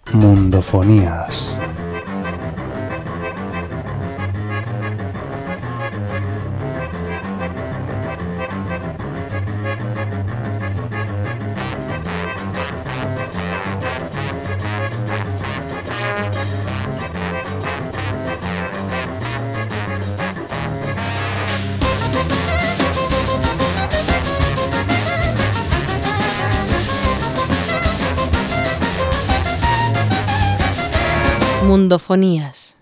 Mundofonías. Mundofonías.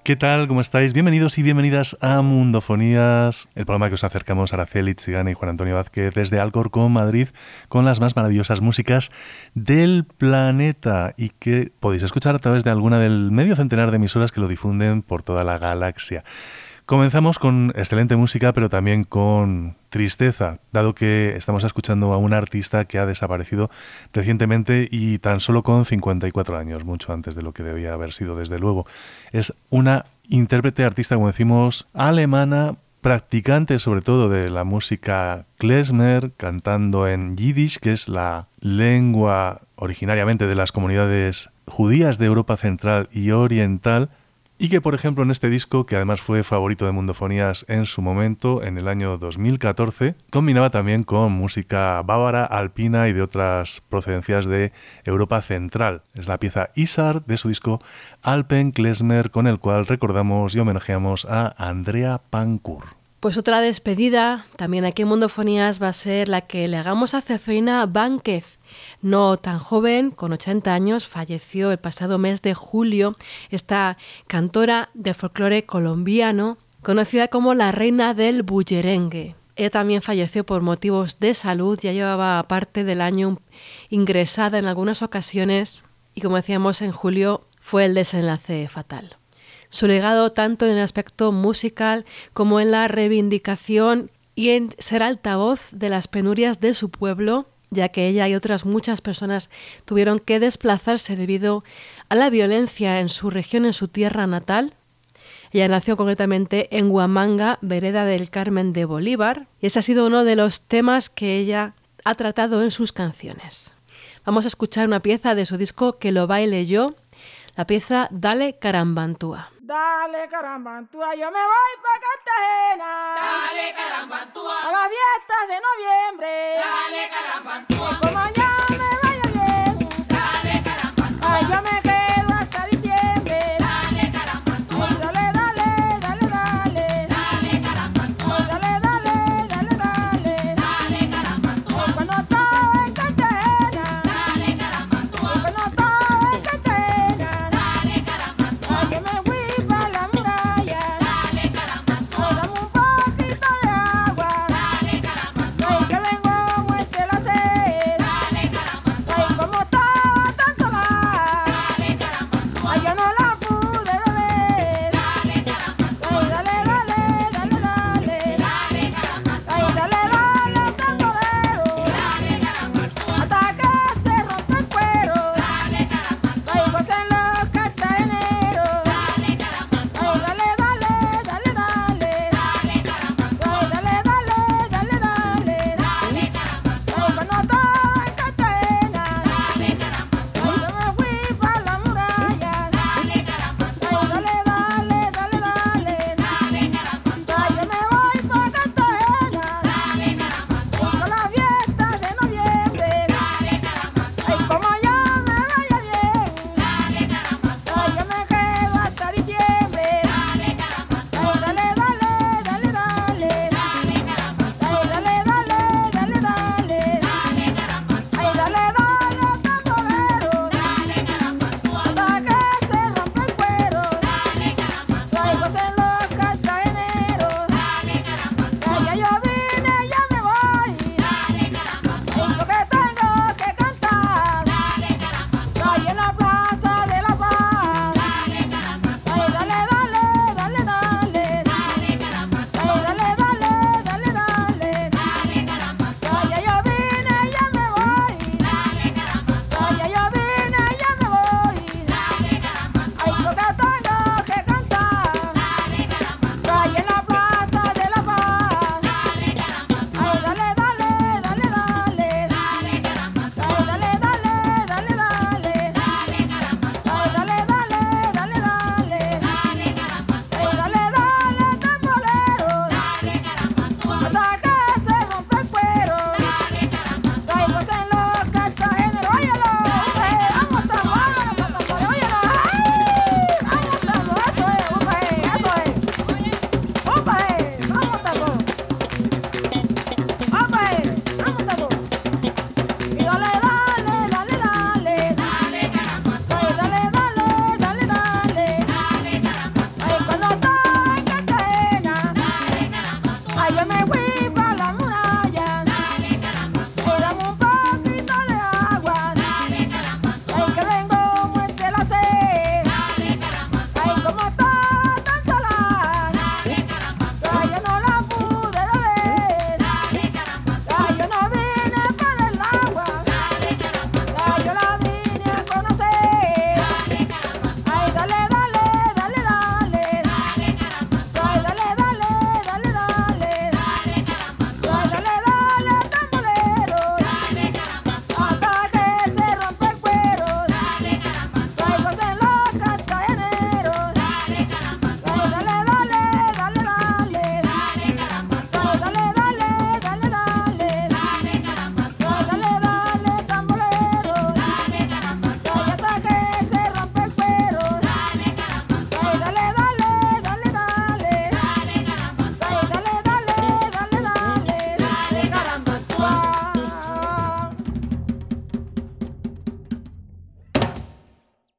¿Qué tal? ¿Cómo estáis? Bienvenidos y bienvenidas a Mundofonías, el programa que os acercamos a Araceli Chigana y Juan Antonio Vázquez desde Alcorcón, Madrid, con las más maravillosas músicas del planeta y que podéis escuchar a través de alguna del medio centenar de emisoras que lo difunden por toda la galaxia. Comenzamos con excelente música, pero también con tristeza, dado que estamos escuchando a un artista que ha desaparecido recientemente y tan solo con 54 años, mucho antes de lo que debía haber sido, desde luego. Es una intérprete, artista, como decimos, alemana, practicante sobre todo de la música klezmer, cantando en yiddish, que es la lengua originariamente de las comunidades judías de Europa Central y Oriental, y que, por ejemplo, en este disco, que además fue favorito de Mundofonías en su momento, en el año 2014, combinaba también con música bávara, alpina y de otras procedencias de Europa Central. Es la pieza Isar de su disco Alpen Klezmer, con el cual recordamos y homenajeamos a Andrea Pankhur. Pues otra despedida, también aquí en Mundofonías, va a ser la que le hagamos a Zefina Bánquez. No tan joven, con 80 años, falleció el pasado mes de julio esta cantora de folclore colombiano, conocida como la reina del bullerengue. Ella también falleció por motivos de salud, ya llevaba parte del año ingresada en algunas ocasiones y, como decíamos, en julio fue el desenlace fatal. Su legado tanto en el aspecto musical como en la reivindicación y en ser altavoz de las penurias de su pueblo, ya que ella y otras muchas personas tuvieron que desplazarse debido a la violencia en su región, en su tierra natal. Ella nació concretamente en Huamanga, vereda del Carmen de Bolívar, y ese ha sido uno de los temas que ella ha tratado en sus canciones. Vamos a escuchar una pieza de su disco Que lo baile yo, la pieza Dale Carambantúa. Dale Carambantúa, yo me voy pa' Cartagena. Dale Carambantúa, a las fiestas de noviembre. Dale Carambantúa, como allá me vaya bien. Dale Carambantúa, ay, yo me quedo hasta diciembre. Dale Carambantúa, dale, dale, dale, dale. Dale Carambantúa, dale, dale, dale, dale. Dale Carambantúa, cuando estaba en Cartagena. Dale Carambantúa, cuando estaba en Cartagena. Dale Carambantúa, ay, yo me fui pa' la muralla. Dale Carambantúa, dame un poquito de agua. Dale Carambantúa, ay, que vengo a muerte la sed.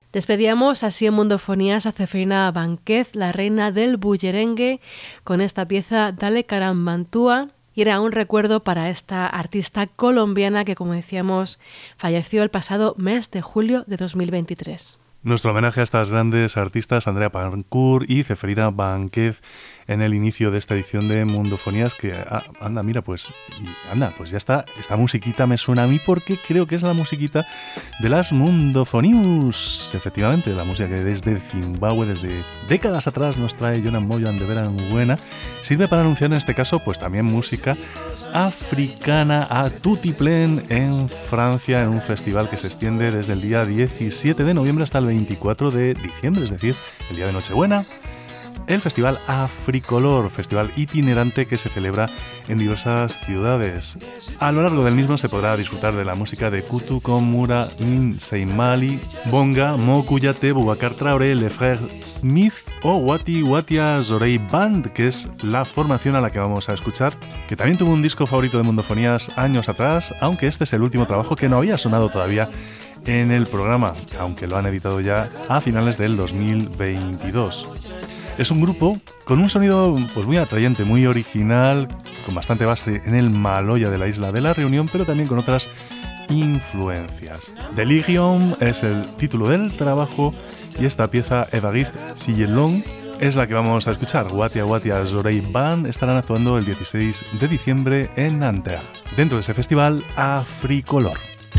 Despedíamos así en Mundofonías a Ceferina Bánquez, la reina del bullerengue, con esta pieza Dale Carambantúa, y era un recuerdo para esta artista colombiana que, como decíamos, falleció el pasado mes de julio de 2023. Nuestro homenaje a estas grandes artistas, Andrea Pancourt y Ceferina Bánquez, en el inicio de esta edición de Mundofonías, que pues ya está. Esta musiquita me suena a mí porque creo que es la musiquita de las Mundofonius. Efectivamente, la música que desde Zimbabue, desde décadas atrás, nos trae Jonan Moyo de Beranguena, sirve para anunciar en este caso pues también música africana a tutiplén en Francia, en un festival que se extiende desde el día 17 de noviembre hasta el 24 de diciembre, es decir, el día de Nochebuena. El Festival Africolor, festival itinerante que se celebra en diversas ciudades. A lo largo del mismo se podrá disfrutar de la música de Kutu, Komura, Seimali, Bonga, Mokuyate, Boubacar Traoré, Les Frères Smith o Wati Watia Zorey Band, que es la formación a la que vamos a escuchar, que también tuvo un disco favorito de Mundofonías años atrás, aunque este es el último trabajo que no había sonado todavía en el programa, aunque lo han editado ya a finales del 2022. Es un grupo con un sonido pues muy atrayente, muy original, con bastante base en el maloya de la isla de la Reunión, pero también con otras influencias. Delirium es el título del trabajo y esta pieza Evariste Sillelong es la que vamos a escuchar. Watia Watia Zorey Band estarán actuando el 16 de diciembre en Nanterre, dentro de ese festival Africolor.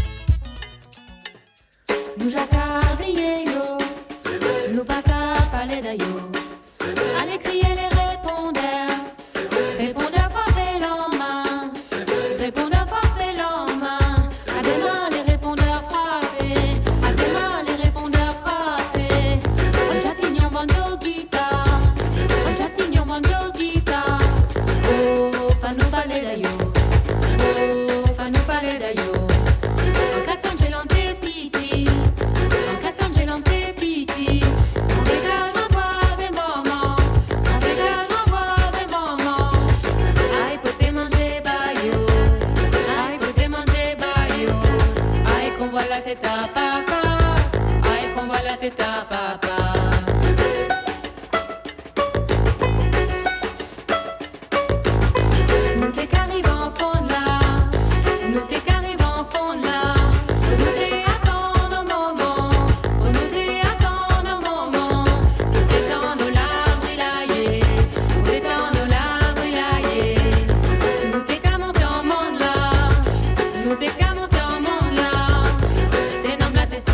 Allez crier les répondeurs, répondeurs frappez en main, répondeurs frappez en main, à demain les répondeurs frappés, à demain les répondeurs frappés. On chatignon bando guitare, on chatignon bando guitare. Oh, fanou balé d'ailleurs, oh, fanou balé d'ailleurs. En 400 j'ai l'anté piti, en 400 j'ai l'anté piti. On dégage ma voix. La teta papa, ay con la teta papa. Nous t'es qu'arrive en fond là, nous t'es qu'arrive en fond là. Nous t'es attendre un moment, nous t'es attendre un moment. Nous t'es dans l'arbre ilaillé, nous t'es dans l'arbre ilaillé. Nous t'es qu'à monter en monde là, nous t'es qu'à monter en monde là. C'est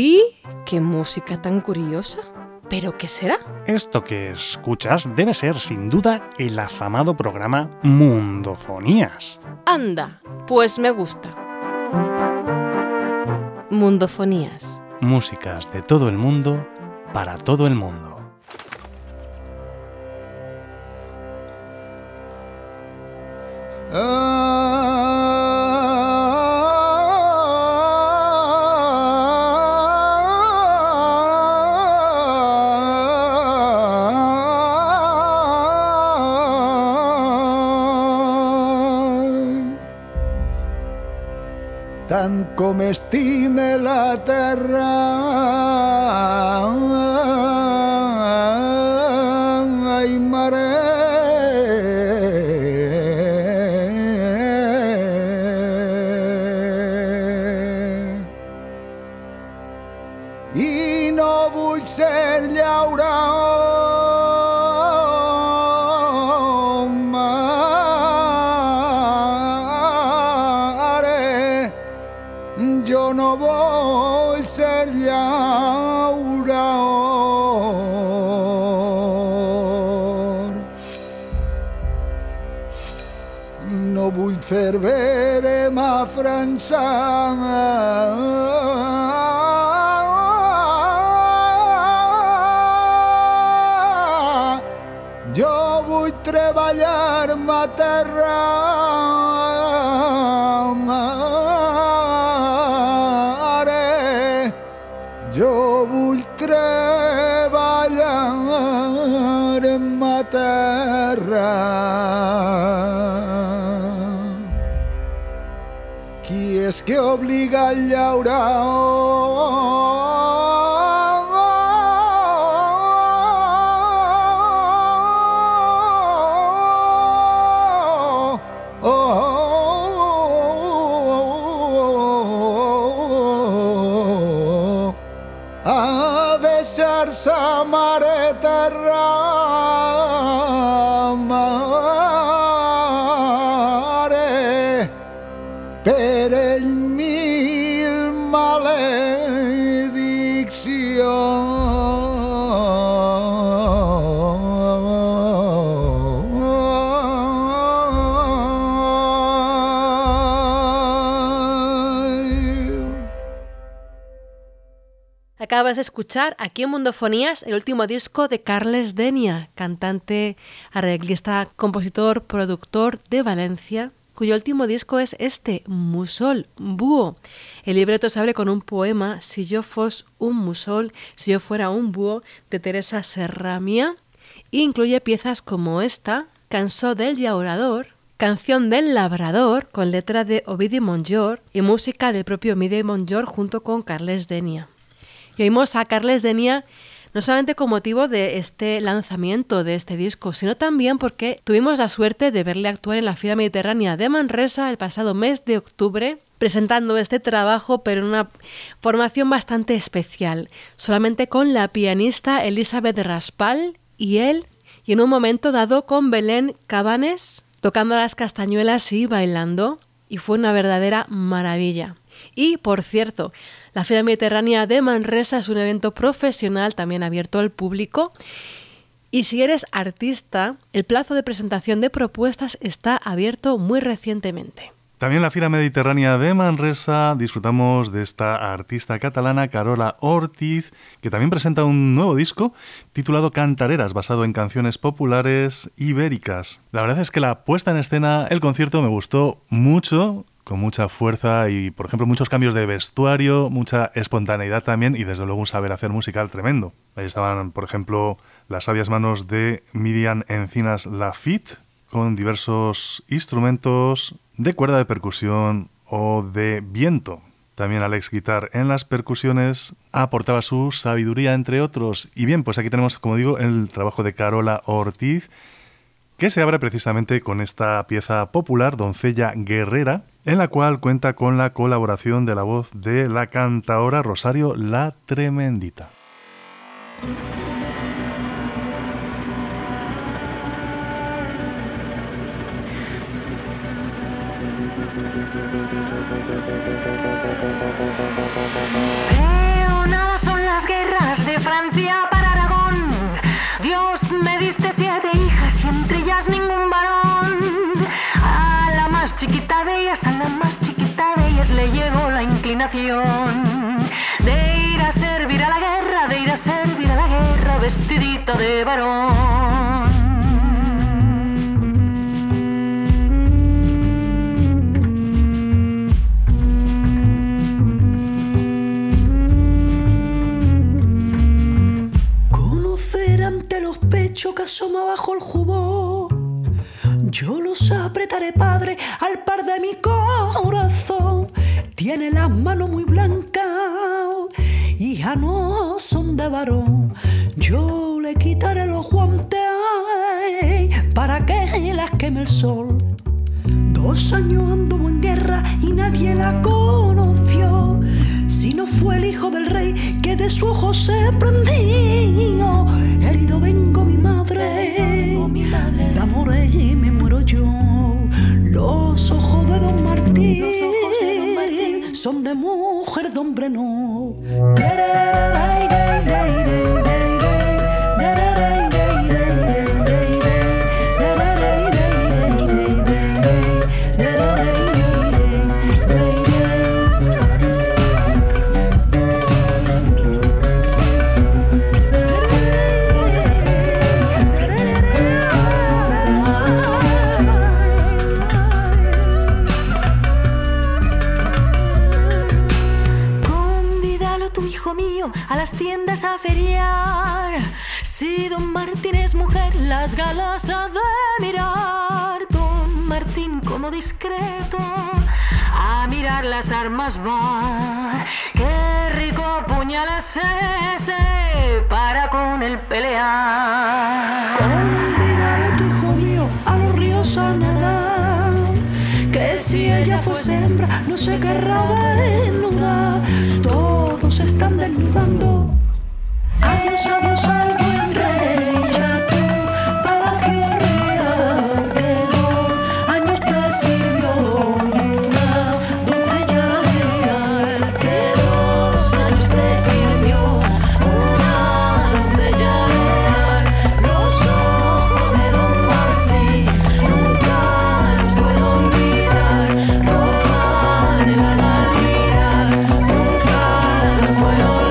Uy, qué música tan curiosa. ¿Pero qué será? Esto que escuchas debe ser, sin duda, el afamado programa Mundofonías. Anda, pues me gusta. Mundofonías. Músicas de todo el mundo, para todo el mundo. Tant com estime la terra, ai mare, i no vull ser llaurador. Jo no vull ser llaurador, no vull fer veure ma França, jo vull treballar ma terra. Jo vull treballar en ma terra. Qui és que obliga a llaurar? A deixar-se mare terra, mare, per ell mil malediccions. Acabas de escuchar aquí en Mundofonías el último disco de Carles Denia, cantante, arreglista, compositor, productor de Valencia, cuyo último disco es este, Mussol, Búho. El libreto se abre con un poema, Si yo fos un mussol, si yo fuera un búho, de Teresa Serramía, e incluye piezas como esta, Cançó del llaurador, Canción del labrador, con letra de Ovidi Montllor y música del propio Ovidi Montllor junto con Carles Denia. Y oímos a Carles Denia no solamente con motivo de este lanzamiento de este disco, sino también porque tuvimos la suerte de verle actuar en la Fira Mediterránea de Manresa el pasado mes de octubre, presentando este trabajo, pero en una formación bastante especial, solamente con la pianista Elizabeth Raspal y él, y en un momento dado con Belén Cabanes, tocando las castañuelas y bailando, y fue una verdadera maravilla. Y, por cierto, la Feria Mediterránea de Manresa es un evento profesional también abierto al público. Y si eres artista, el plazo de presentación de propuestas está abierto muy recientemente. También en la Fira Mediterránea de Manresa disfrutamos de esta artista catalana, Carola Ortiz, que también presenta un nuevo disco titulado Cantareras, basado en canciones populares ibéricas. La verdad es que la puesta en escena, el concierto me gustó mucho, con mucha fuerza y, por ejemplo, muchos cambios de vestuario, mucha espontaneidad también y, desde luego, un saber hacer musical tremendo. Ahí estaban, por ejemplo, las sabias manos de Miriam Encinas Lafitte, con diversos instrumentos de cuerda de percusión o de viento. También Alex Guitar en las percusiones aportaba su sabiduría, entre otros. Y bien, pues aquí tenemos, como digo, el trabajo de Carola Ortiz, que se abre precisamente con esta pieza popular, Doncella Guerrera, en la cual cuenta con la colaboración de la voz de la cantaora Rosario La Tremendita. È una imaginación de ir a servir a la guerra, de ir a servir a la guerra vestidita de varón. Conocer ante los pechos que asoma bajo el jubón, yo los apretaré, padre, al par de mi corazón. Tiene las manos muy blancas y ya no son de varón. Yo le quitaré los guantes para que las queme el sol. 2 años anduvo en guerra y nadie la conoció, si no fue el hijo del rey que de su ojo se prendió. Herido vengo mi madre, de amores me muero yo. Los ojos de Don Martín son de mujer, de hombre no. A las tiendas a feriar, si Don Martín es mujer, las galas ha de mirar. Don Martín como discreto a mirar las armas va. Qué rico puñal es ese para con él pelear. Convidar a tu hijo mío a los ríos a nadar, que si ella fuese hembra no se querrá desnudar. Todos están desnudando. Adiós, adiós al buen rey, ya tu palacio real, que 2 años te sirvió y una doncella real, que 2 años te sirvió una doncella real. Los ojos de Don Martín nunca los puedo olvidar, roban el alma al mirar, nunca los puedo olvidar.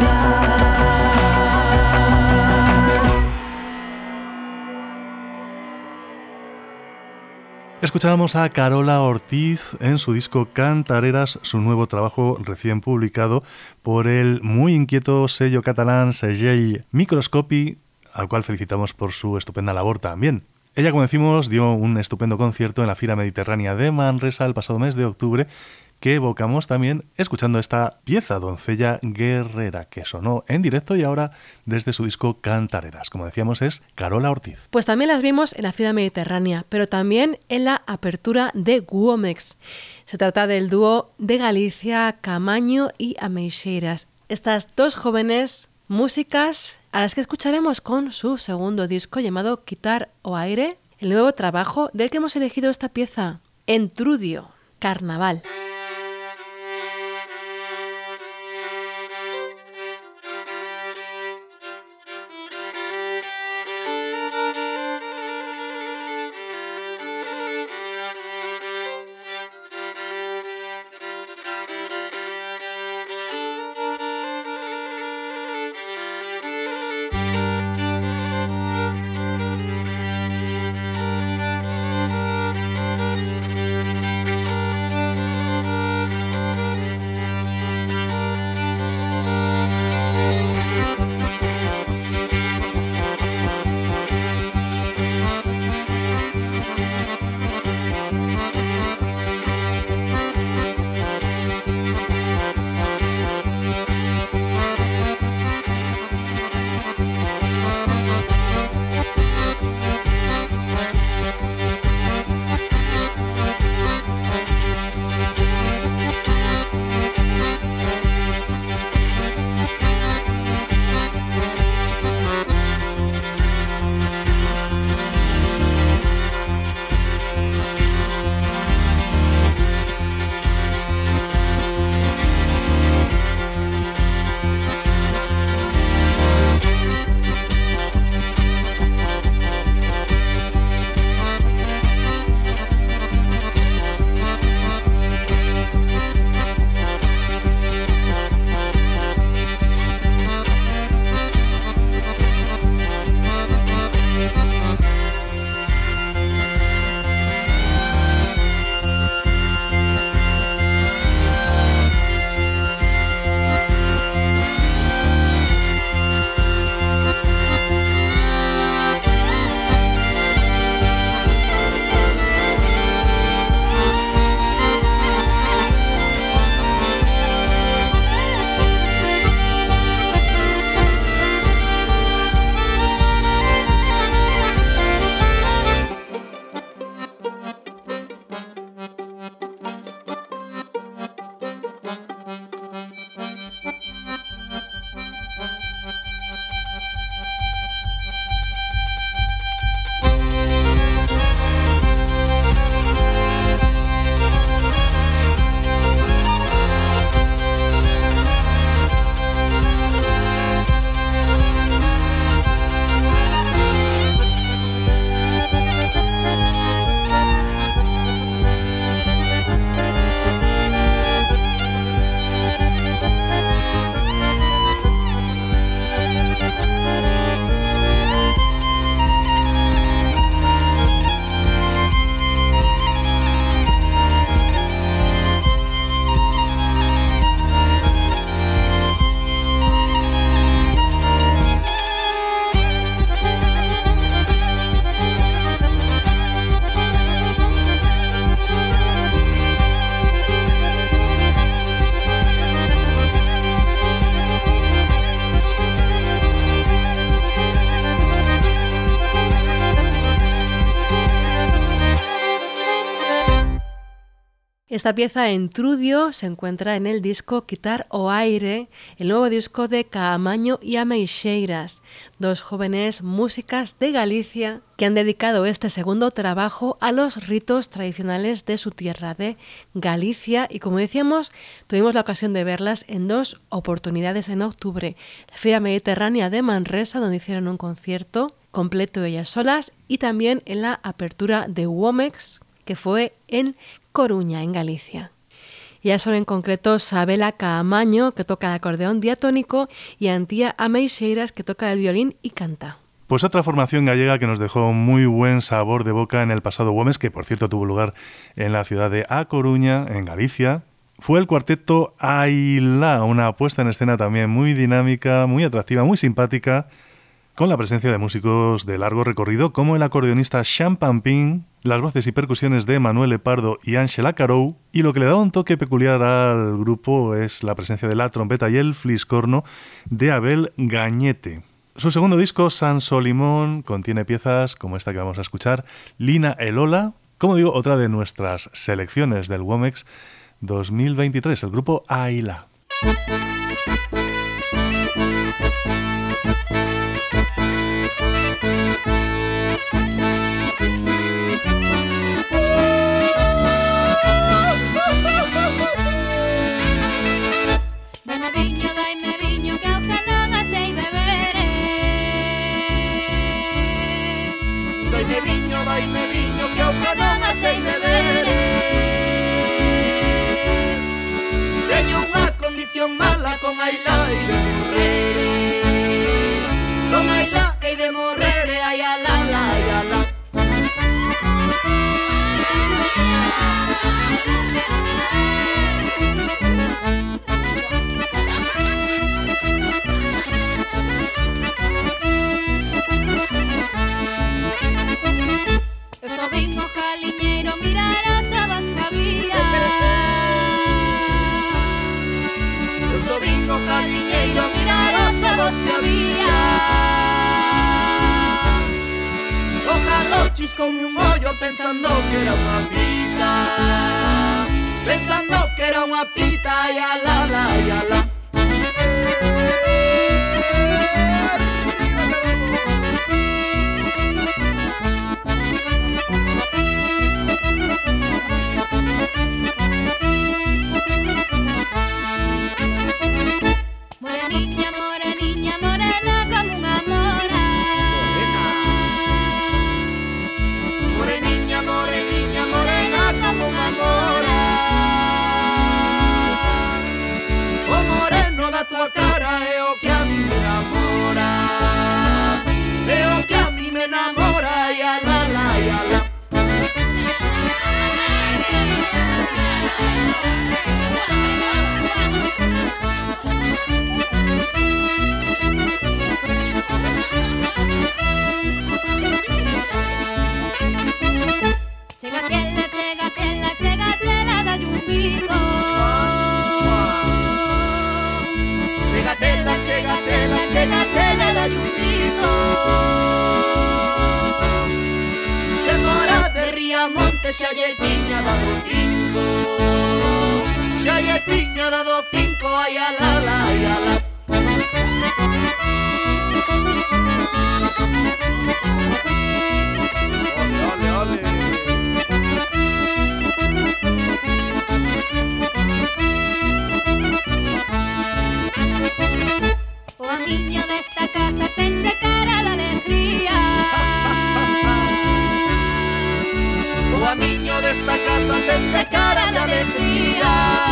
Escuchábamos a Carola Ortiz en su disco Cantareras, su nuevo trabajo recién publicado por el muy inquieto sello catalán Segell Microscopy, al cual felicitamos por su estupenda labor también. Ella, como decimos, dio un estupendo concierto en la Fira Mediterránea de Manresa el pasado mes de octubre, que evocamos también escuchando esta pieza, Doncella Guerrera, que sonó en directo y ahora desde su disco Cantareras. Como decíamos, es Carola Ortiz. Pues también las vimos en la Fira Mediterránea, pero también en la apertura de Guomex. Se trata del dúo de Galicia, Camaño y Ameixeiras. Estas 2 jóvenes músicas a las que escucharemos con su segundo disco llamado Quitar o Aire, el nuevo trabajo del que hemos elegido esta pieza, Entrudio, Carnaval. Esta pieza en trudio se encuentra en el disco Quitar o Aire, el nuevo disco de Caamaño y Ameixeiras, dos jóvenes músicas de Galicia que han dedicado este segundo trabajo a los ritos tradicionales de su tierra, de Galicia, y como decíamos, tuvimos la ocasión de verlas en dos oportunidades en octubre, la Feria Mediterránea de Manresa, donde hicieron un concierto completo ellas solas, y también en la apertura de Womex, que fue en Coruña, en Galicia. Ya son en concreto Sabela Caamaño, que toca el acordeón diatónico, y Antía Ameixeiras, que toca el violín y canta. Pues otra formación gallega que nos dejó muy buen sabor de boca en el pasado Womex, que por cierto tuvo lugar en la ciudad de A Coruña, en Galicia, fue el cuarteto Ailá, una puesta en escena también muy dinámica, muy atractiva, muy simpática, con la presencia de músicos de largo recorrido como el acordeonista Xan Pampín, las voces y percusiones de Manuel Epardo y Ángela Carou, y lo que le da un toque peculiar al grupo es la presencia de la trompeta y el fliscorno de Abel Gañete. Su segundo disco, San Solimón, contiene piezas como esta que vamos a escuchar, Lina Elola, como digo, otra de nuestras selecciones del Womex 2023, el grupo Ailá. Daime viño que ao calón asei beberé. Daime viño que ao calón asei beberé. Teño unha condición mala con Ailá e de morrere. Con Ailá e de morrere, ai alá, ai alá. Eu só vim ao jaliñeiro mirar as abas que había. Eu só vim ao jaliñeiro mirar as abas que había. Ojalá chiscoume un ollo pensando que era unha pita. Pensando que era unha pita, ai alá, ai alá. Moreniña, moreniña, morena como unha mora. Moreniña, moreniña, morena como unha mora. O moreno da tua cara é o que a mí me enamora. É o que a mí me enamora, ai alá, ai alá. Chegatela, chegatela, dalle un pico. Chegatela, chegatela, chegatela, dalle un pico. Se mora de Riamonte xa lle tiña dado 5. Xa lle tiña dado 5, ai alá, ai alá. Ole, ole, ole. O amiño desta casa tenche cara de alegría. O amiño desta casa tenche cara de alegría.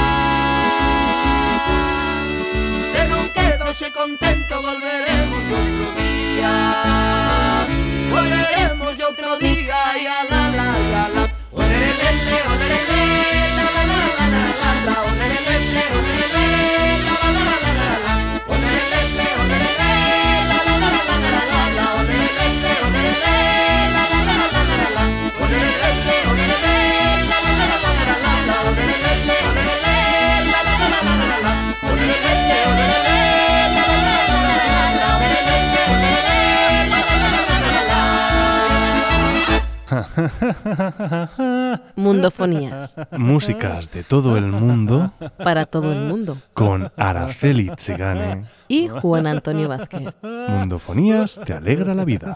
Se non quedo xe contento volveremos outro día. Volveremos outro día, ai alá, ai alá. Olerelele, olerele, la la la la la la la. Olerelele, olerele, la la la la la la. Olerelele, olerele, la la la la la la la. Olerelele, olerele, la la la la la la. Olerelele, olerele, la la la la la la. Olerelele, olerele, la la la la la la. Olerelele, olerele, la la la la la la. Olerelele, olerele, la la la la la la. Mundofonías. Músicas de todo el mundo Para todo el mundo. con Araceli Tzigane. Y Juan Antonio Vázquez. Mundofonías te alegra la vida.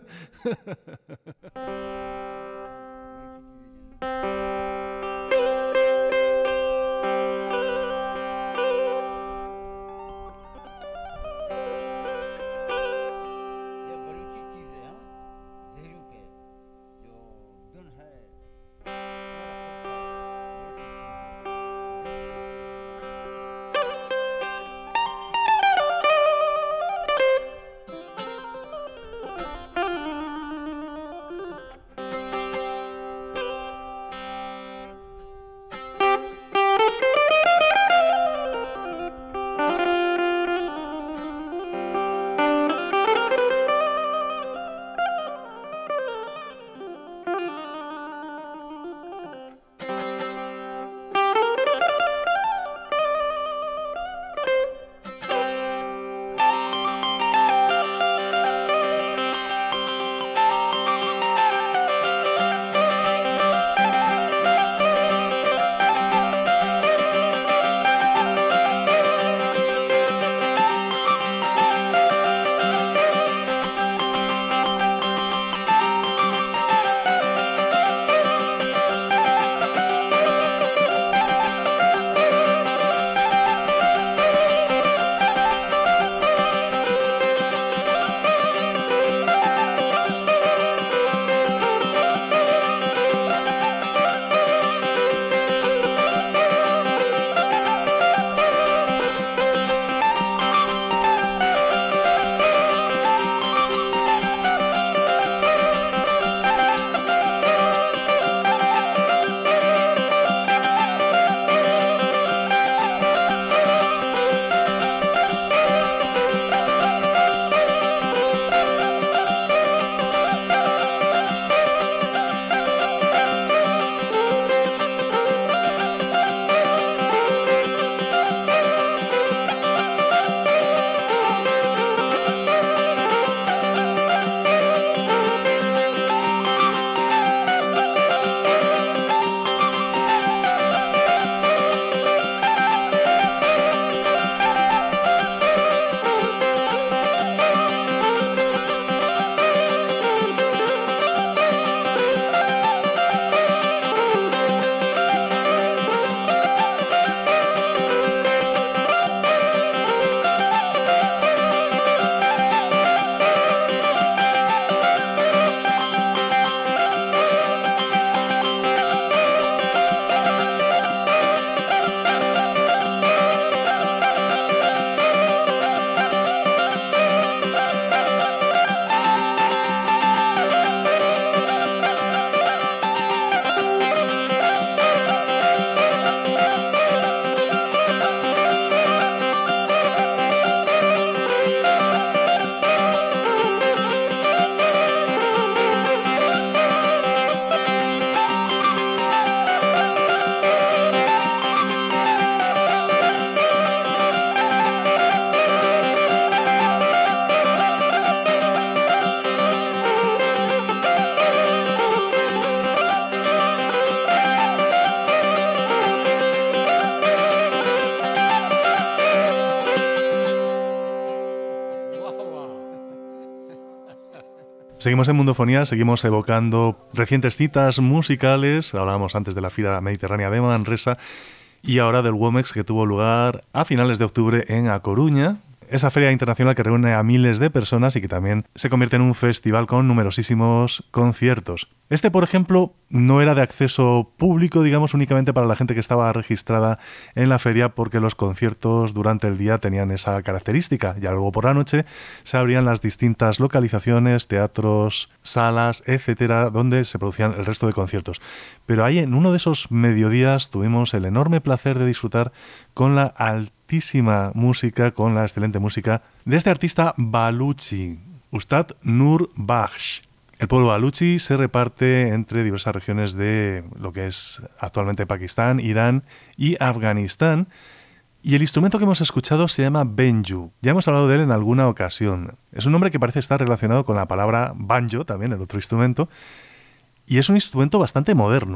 Seguimos en Mundofonía, seguimos evocando recientes citas musicales. Hablábamos antes de la Fira Mediterránea de Manresa y ahora del WOMEX, que tuvo lugar a finales de octubre en A Coruña. Esa feria internacional que reúne a miles de personas y que también se convierte en un festival con numerosísimos conciertos. Este, por ejemplo, no era de acceso público, digamos, únicamente para la gente que estaba registrada en la feria, porque los conciertos durante el día tenían esa característica. Ya luego por la noche se abrían las distintas localizaciones, teatros, salas, etcétera, donde se producían el resto de conciertos. Pero ahí en uno de esos mediodías tuvimos el enorme placer de disfrutar con la altísima música, con la excelente música de este artista baluchi, Ustad Nur Bakhsh. El pueblo baluchi se reparte entre diversas regiones de lo que es actualmente Pakistán, Irán y Afganistán. Y el instrumento que hemos escuchado se llama benju. Ya hemos hablado de él en alguna ocasión. Es un nombre que parece estar relacionado con la palabra banjo, también el otro instrumento. Y es un instrumento bastante moderno.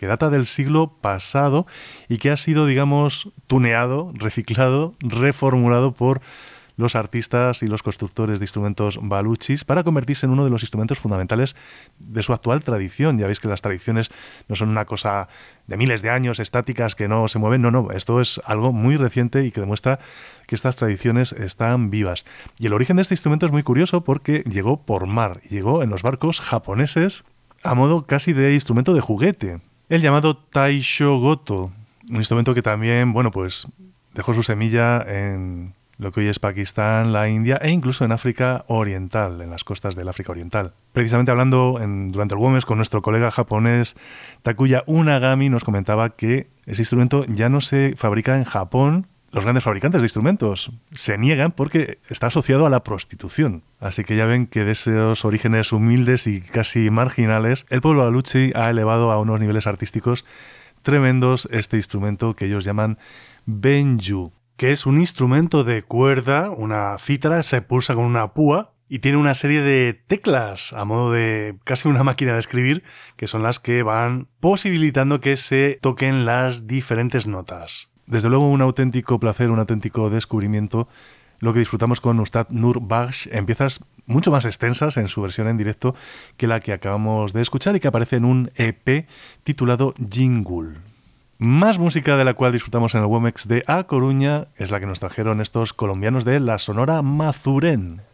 que data del siglo pasado y que ha sido, digamos, tuneado, reciclado, reformulado por los artistas y los constructores de instrumentos baluchis para convertirse en uno de los instrumentos fundamentales de su actual tradición. Ya veis que las tradiciones no son una cosa de miles de años, estáticas, que no se mueven. No, esto es algo muy reciente y que demuestra que estas tradiciones están vivas. Y el origen de este instrumento es muy curioso porque llegó por mar, llegó en los barcos japoneses a modo casi de instrumento de juguete. El llamado taishogoto, un instrumento que también, pues dejó su semilla en lo que hoy es Pakistán, la India e incluso en África Oriental, en las costas del África Oriental. Precisamente hablando durante el WOMES con nuestro colega japonés Takuya Unagami, nos comentaba que ese instrumento ya no se fabrica en Japón. Los grandes fabricantes de instrumentos se niegan porque está asociado a la prostitución. Así que ya ven que de esos orígenes humildes y casi marginales, el pueblo baluchi ha elevado a unos niveles artísticos tremendos este instrumento que ellos llaman benju, que es un instrumento de cuerda, una cítara, se pulsa con una púa y tiene una serie de teclas a modo de casi una máquina de escribir, que son las que van posibilitando que se toquen las diferentes notas. Desde luego un auténtico placer, un auténtico descubrimiento, lo que disfrutamos con Ustad Nur Bakhsh en piezas mucho más extensas en su versión en directo que la que acabamos de escuchar y que aparece en un EP titulado Jingle. Más música de la cual disfrutamos en el WOMEX de A Coruña es la que nos trajeron estos colombianos de la Sonora Mazurén.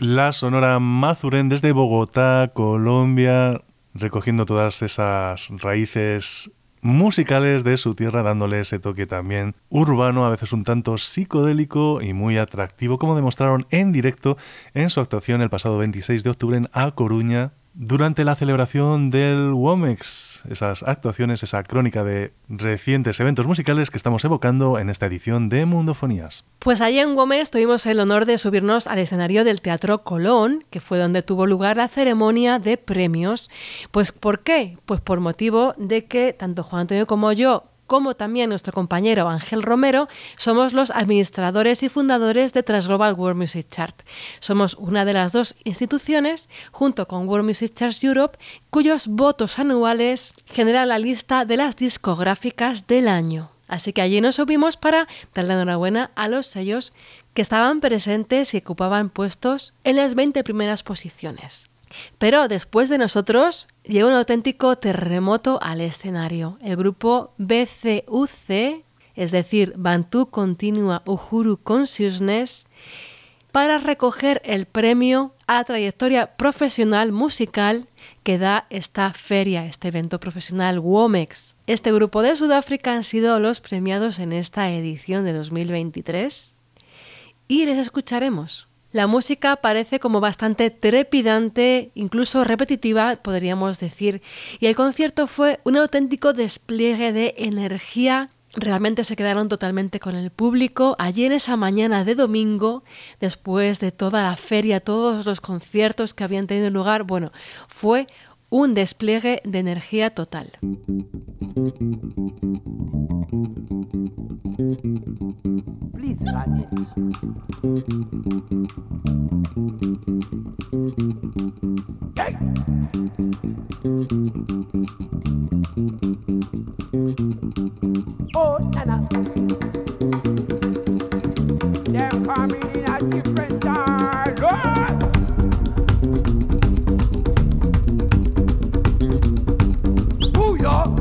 la Sonora Mazurén desde Bogotá, Colombia, recogiendo todas esas raíces musicales de su tierra, dándole ese toque también urbano, a veces un tanto psicodélico y muy atractivo, como demostraron en directo en su actuación el pasado 26 de octubre en A Coruña, durante la celebración del WOMEX, esas actuaciones, esa crónica de recientes eventos musicales que estamos evocando en esta edición de Mundofonías. Pues allí en WOMEX tuvimos el honor de subirnos al escenario del Teatro Colón, que fue donde tuvo lugar la ceremonia de premios. Pues ¿por qué? Pues por motivo de que tanto Juan Antonio como yo, como también nuestro compañero Ángel Romero, somos los administradores y fundadores de Transglobal World Music Chart. Somos una de las dos instituciones, junto con World Music Charts Europe, cuyos votos anuales generan la lista de las discográficas del año. Así que allí nos subimos para darle la enhorabuena a los sellos que estaban presentes y ocupaban puestos en las 20 primeras posiciones. Pero después de nosotros llegó un auténtico terremoto al escenario. El grupo BCUC, es decir, Bantu Continua Uhuru Consciousness, para recoger el premio a la trayectoria profesional musical que da esta feria, este evento profesional WOMEX. Este grupo de Sudáfrica han sido los premiados en esta edición de 2023 y les escucharemos. La música parece como bastante trepidante, incluso repetitiva, podríamos decir, y el concierto fue un auténtico despliegue de energía. Realmente se quedaron totalmente con el público allí en esa mañana de domingo, después de toda la feria, todos los conciertos que habían tenido lugar. Bueno, fue un despliegue de energía total. Please run it. Hey! Oh, Nana. They're coming in a different style. Lord! Ooh, yo!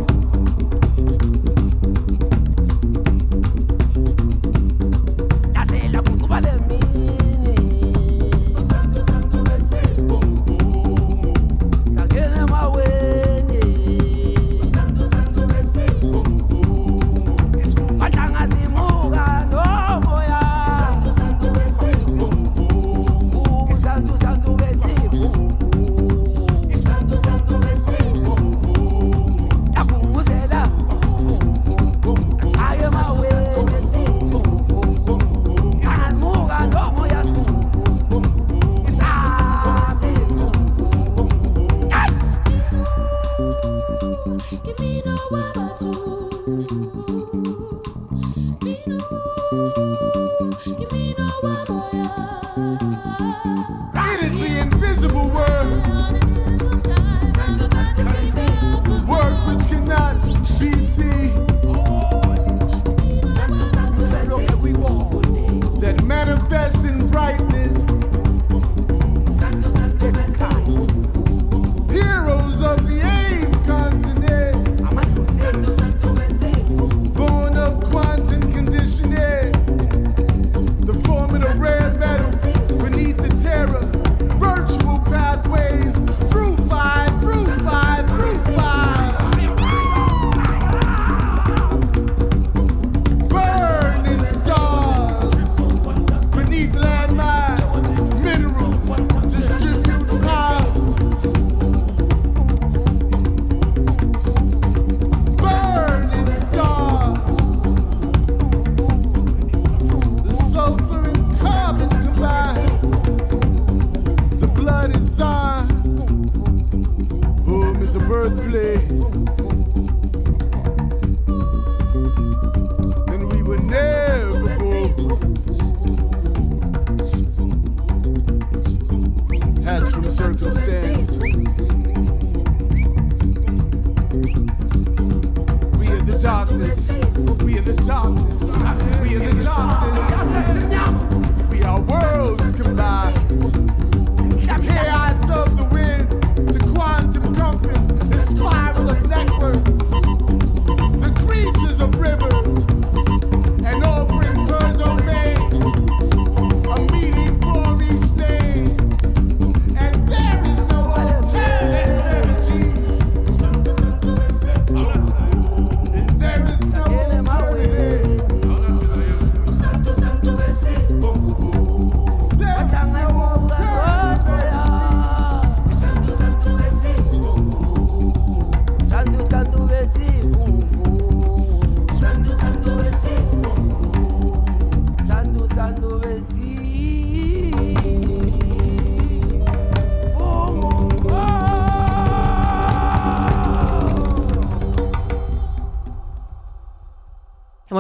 And all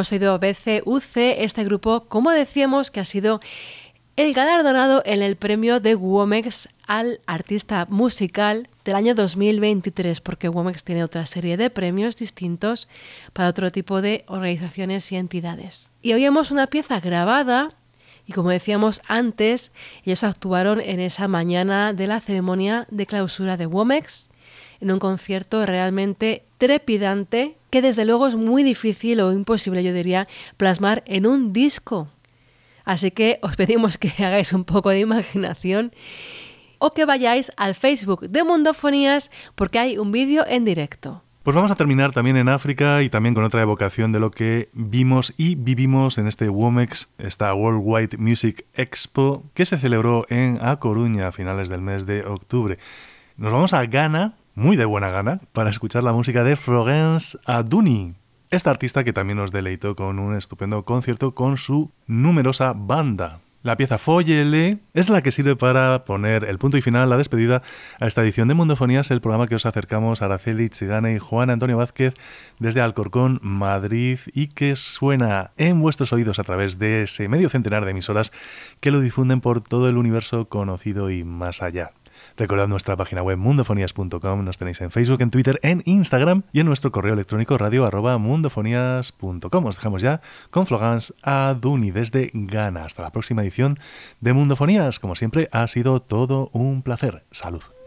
Hemos oído BCUC, este grupo, como decíamos, que ha sido el galardonado en el premio de Womex al artista musical del año 2023, porque Womex tiene otra serie de premios distintos para otro tipo de organizaciones y entidades. Y oímos una pieza grabada, y como decíamos antes, ellos actuaron en esa mañana de la ceremonia de clausura de Womex, en un concierto realmente trepidante, que desde luego es muy difícil o imposible, yo diría, plasmar en un disco. Así que os pedimos que hagáis un poco de imaginación o que vayáis al Facebook de Mundofonías porque hay un vídeo en directo. Pues vamos a terminar también en África y también con otra evocación de lo que vimos y vivimos en este Womex, esta Worldwide Music Expo, que se celebró en A Coruña a finales del mes de octubre. Nos vamos a Ghana, muy de buena gana, para escuchar la música de Florence Aduni, esta artista que también nos deleitó con un estupendo concierto con su numerosa banda. La pieza Follele es la que sirve para poner el punto y final, la despedida a esta edición de Mundofonías, el programa que os acercamos Araceli Chigane y Juan Antonio Vázquez desde Alcorcón, Madrid, y que suena en vuestros oídos a través de ese medio centenar de emisoras que lo difunden por todo el universo conocido y más allá. Recordad nuestra página web mundofonías.com, nos tenéis en Facebook, en Twitter, en Instagram y en nuestro correo electrónico radio@mundofonías.com. Os dejamos ya con Florence Aduni desde Ghana. Hasta la próxima edición de Mundofonías. Como siempre, ha sido todo un placer. Salud.